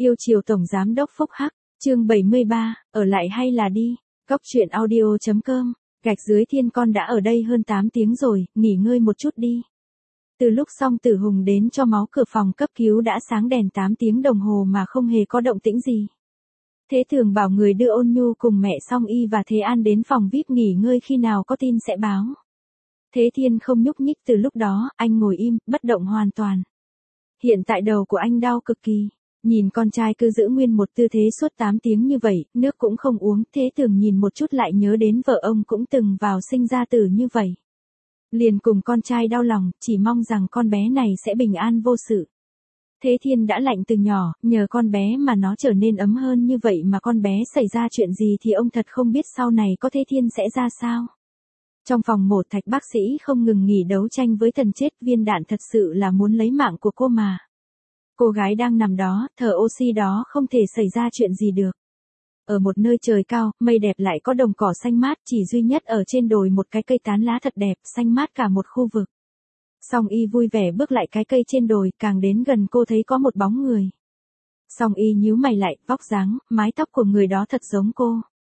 Yêu chiều Tổng Giám đốc Phúc Hắc, chương 73, ở lại hay là đi? Cóc truyện audio.com, _ Thiên con đã ở đây hơn 8 tiếng rồi, nghỉ ngơi một chút đi. Từ lúc Song Tử Hùng đến cho máu cửa phòng cấp cứu đã sáng đèn 8 tiếng đồng hồ mà không hề có động tĩnh gì. Thế Thường bảo người đưa Ôn Nhu cùng mẹ Song Y và Thế An đến phòng VIP nghỉ ngơi, khi nào có tin sẽ báo. Thế Thiên không nhúc nhích từ lúc đó, anh ngồi im, bất động hoàn toàn. Hiện tại đầu của anh đau cực kỳ. Nhìn con trai cứ giữ nguyên một tư thế suốt 8 tiếng như vậy, nước cũng không uống, Thế Thường nhìn một chút lại nhớ đến vợ ông cũng từng vào sinh ra tử như vậy. Liền cùng con trai đau lòng, chỉ mong rằng con bé này sẽ bình an vô sự. Thế Thiên đã lạnh từ nhỏ, nhờ con bé mà nó trở nên ấm hơn như vậy, mà con bé xảy ra chuyện gì thì ông thật không biết sau này có Thế Thiên sẽ ra sao. Trong phòng mổ, Thạch bác sĩ không ngừng nghỉ đấu tranh với thần chết, viên đạn thật sự là muốn lấy mạng của cô mà. Cô gái đang nằm đó, thở oxy đó, không thể xảy ra chuyện gì được. Ở một nơi trời cao, mây đẹp lại có đồng cỏ xanh mát, chỉ duy nhất ở trên đồi một cái cây tán lá thật đẹp, xanh mát cả một khu vực. Song Y vui vẻ bước lại cái cây trên đồi, càng đến gần cô thấy có một bóng người. Song Y nhíu mày lại, vóc dáng, mái tóc của người đó thật giống cô.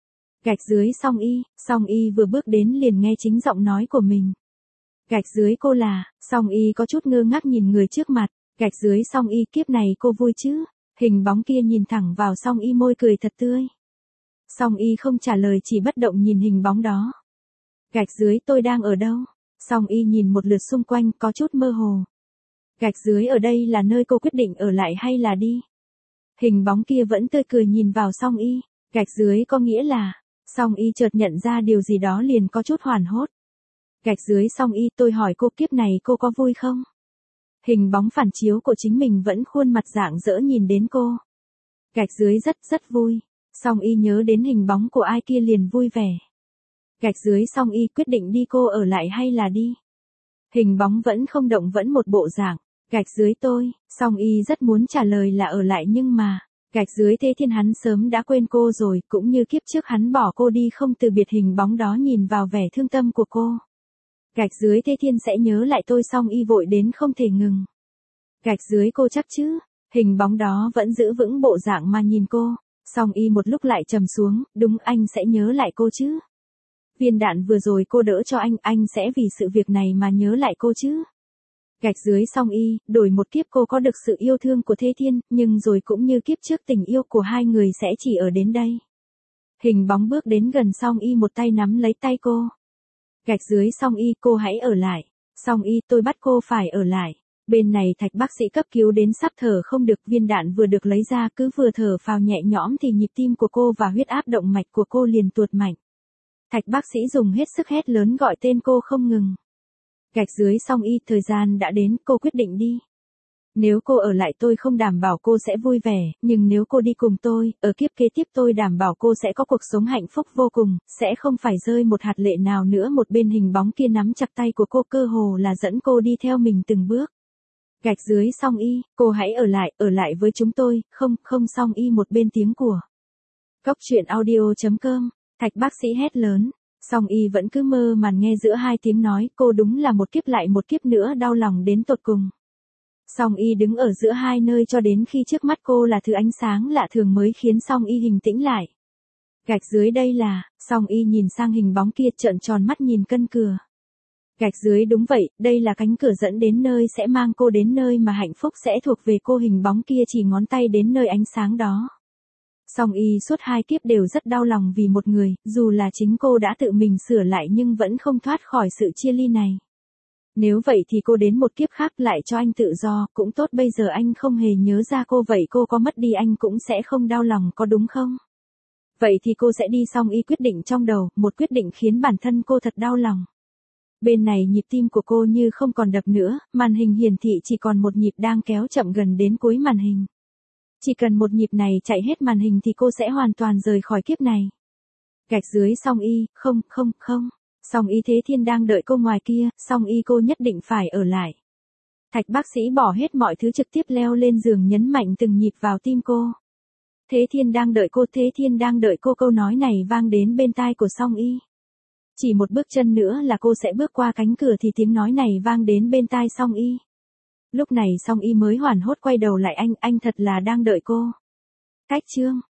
Song Y vừa bước đến liền nghe chính giọng nói của mình. Cô là, Song Y có chút ngơ ngác nhìn người trước mặt. Song Y, kiếp này cô vui chứ? Hình bóng kia nhìn thẳng vào Song Y, môi cười thật tươi. Song Y không trả lời, chỉ bất động nhìn hình bóng đó. Tôi đang ở đâu? Song Y nhìn một lượt xung quanh, có chút mơ hồ. Ở đây là nơi cô quyết định ở lại hay là đi? Hình bóng kia vẫn tươi cười nhìn vào Song Y. Có nghĩa là, Song Y chợt nhận ra điều gì đó liền có chút hoảng hốt. Song Y, tôi hỏi cô, kiếp này cô có vui không? Hình bóng phản chiếu của chính mình vẫn khuôn mặt rạng rỡ nhìn đến cô. Rất vui. Song Y nhớ đến hình bóng của ai kia liền vui vẻ. Song Y, quyết định đi, cô ở lại hay là đi? Hình bóng vẫn không động, vẫn một bộ dạng. Tôi, Song Y rất muốn trả lời là ở lại, nhưng mà, Thế Thiên hắn sớm đã quên cô rồi, cũng như kiếp trước hắn bỏ cô đi không từ biệt. Hình bóng đó nhìn vào vẻ thương tâm của cô. Thế Thiên sẽ nhớ lại tôi. Song Y vội đến không thể ngừng. Cô chắc chứ? Hình bóng đó vẫn giữ vững bộ dạng mà nhìn cô. Song Y một lúc lại trầm xuống, đúng, anh sẽ nhớ lại cô chứ? Viên đạn vừa rồi cô đỡ cho anh sẽ vì sự việc này mà nhớ lại cô chứ? Song Y, đổi một kiếp cô có được sự yêu thương của Thế Thiên, nhưng rồi cũng như kiếp trước tình yêu của hai người sẽ chỉ ở đến đây. Hình bóng bước đến gần Song Y, một tay nắm lấy tay cô. Song Y, cô hãy ở lại. Song Y, tôi bắt cô phải ở lại. Bên này Thạch bác sĩ cấp cứu đến sắp thở không được, viên đạn vừa được lấy ra, cứ vừa thở phào nhẹ nhõm thì nhịp tim của cô và huyết áp động mạch của cô liền tuột mạnh. Thạch bác sĩ dùng hết sức hét lớn gọi tên cô không ngừng. Song Y, thời gian đã đến, cô quyết định đi. Nếu cô ở lại tôi không đảm bảo cô sẽ vui vẻ, nhưng nếu cô đi cùng tôi, ở kiếp kế tiếp tôi đảm bảo cô sẽ có cuộc sống hạnh phúc vô cùng, sẽ không phải rơi một hạt lệ nào nữa. Một bên hình bóng kia nắm chặt tay của cô, cơ hồ là dẫn cô đi theo mình từng bước. Song Y, cô hãy ở lại với chúng tôi, không Song Y, một bên tiếng của Cóc truyện audio.com, Thạch bác sĩ hét lớn. Song Y vẫn cứ mơ màng nghe giữa hai tiếng nói, cô đúng là một kiếp lại một kiếp nữa, đau lòng đến tột cùng. Song Y đứng ở giữa hai nơi cho đến khi trước mắt cô là thứ ánh sáng lạ thường mới khiến Song Y bình tĩnh lại. Đây là, Song Y nhìn sang hình bóng kia, trợn tròn mắt nhìn cân cửa. Đúng vậy, đây là cánh cửa dẫn đến nơi sẽ mang cô đến nơi mà hạnh phúc sẽ thuộc về cô. Hình bóng kia chỉ ngón tay đến nơi ánh sáng đó. Song Y suốt hai kiếp đều rất đau lòng vì một người, dù là chính cô đã tự mình sửa lại nhưng vẫn không thoát khỏi sự chia ly này. Nếu vậy thì cô đến một kiếp khác lại cho anh tự do, cũng tốt. Bây giờ anh không hề nhớ ra cô, vậy cô có mất đi anh cũng sẽ không đau lòng, có đúng không? Vậy thì cô sẽ đi. Song Y quyết định trong đầu, một quyết định khiến bản thân cô thật đau lòng. Bên này nhịp tim của cô như không còn đập nữa, màn hình hiển thị chỉ còn một nhịp đang kéo chậm gần đến cuối màn hình. Chỉ cần một nhịp này chạy hết màn hình thì cô sẽ hoàn toàn rời khỏi kiếp này. Song Y, không. Song Y, Thế Thiên đang đợi cô ngoài kia. Song Y, cô nhất định phải ở lại. Thạch bác sĩ bỏ hết mọi thứ, trực tiếp leo lên giường nhấn mạnh từng nhịp vào tim cô. Thế Thiên đang đợi cô, Thế Thiên đang đợi cô. Câu nói này vang đến bên tai của Song Y. Chỉ một bước chân nữa là cô sẽ bước qua cánh cửa thì tiếng nói này vang đến bên tai Song Y. Lúc này Song Y mới hoảng hốt quay đầu lại, anh thật là đang đợi cô. Cách chương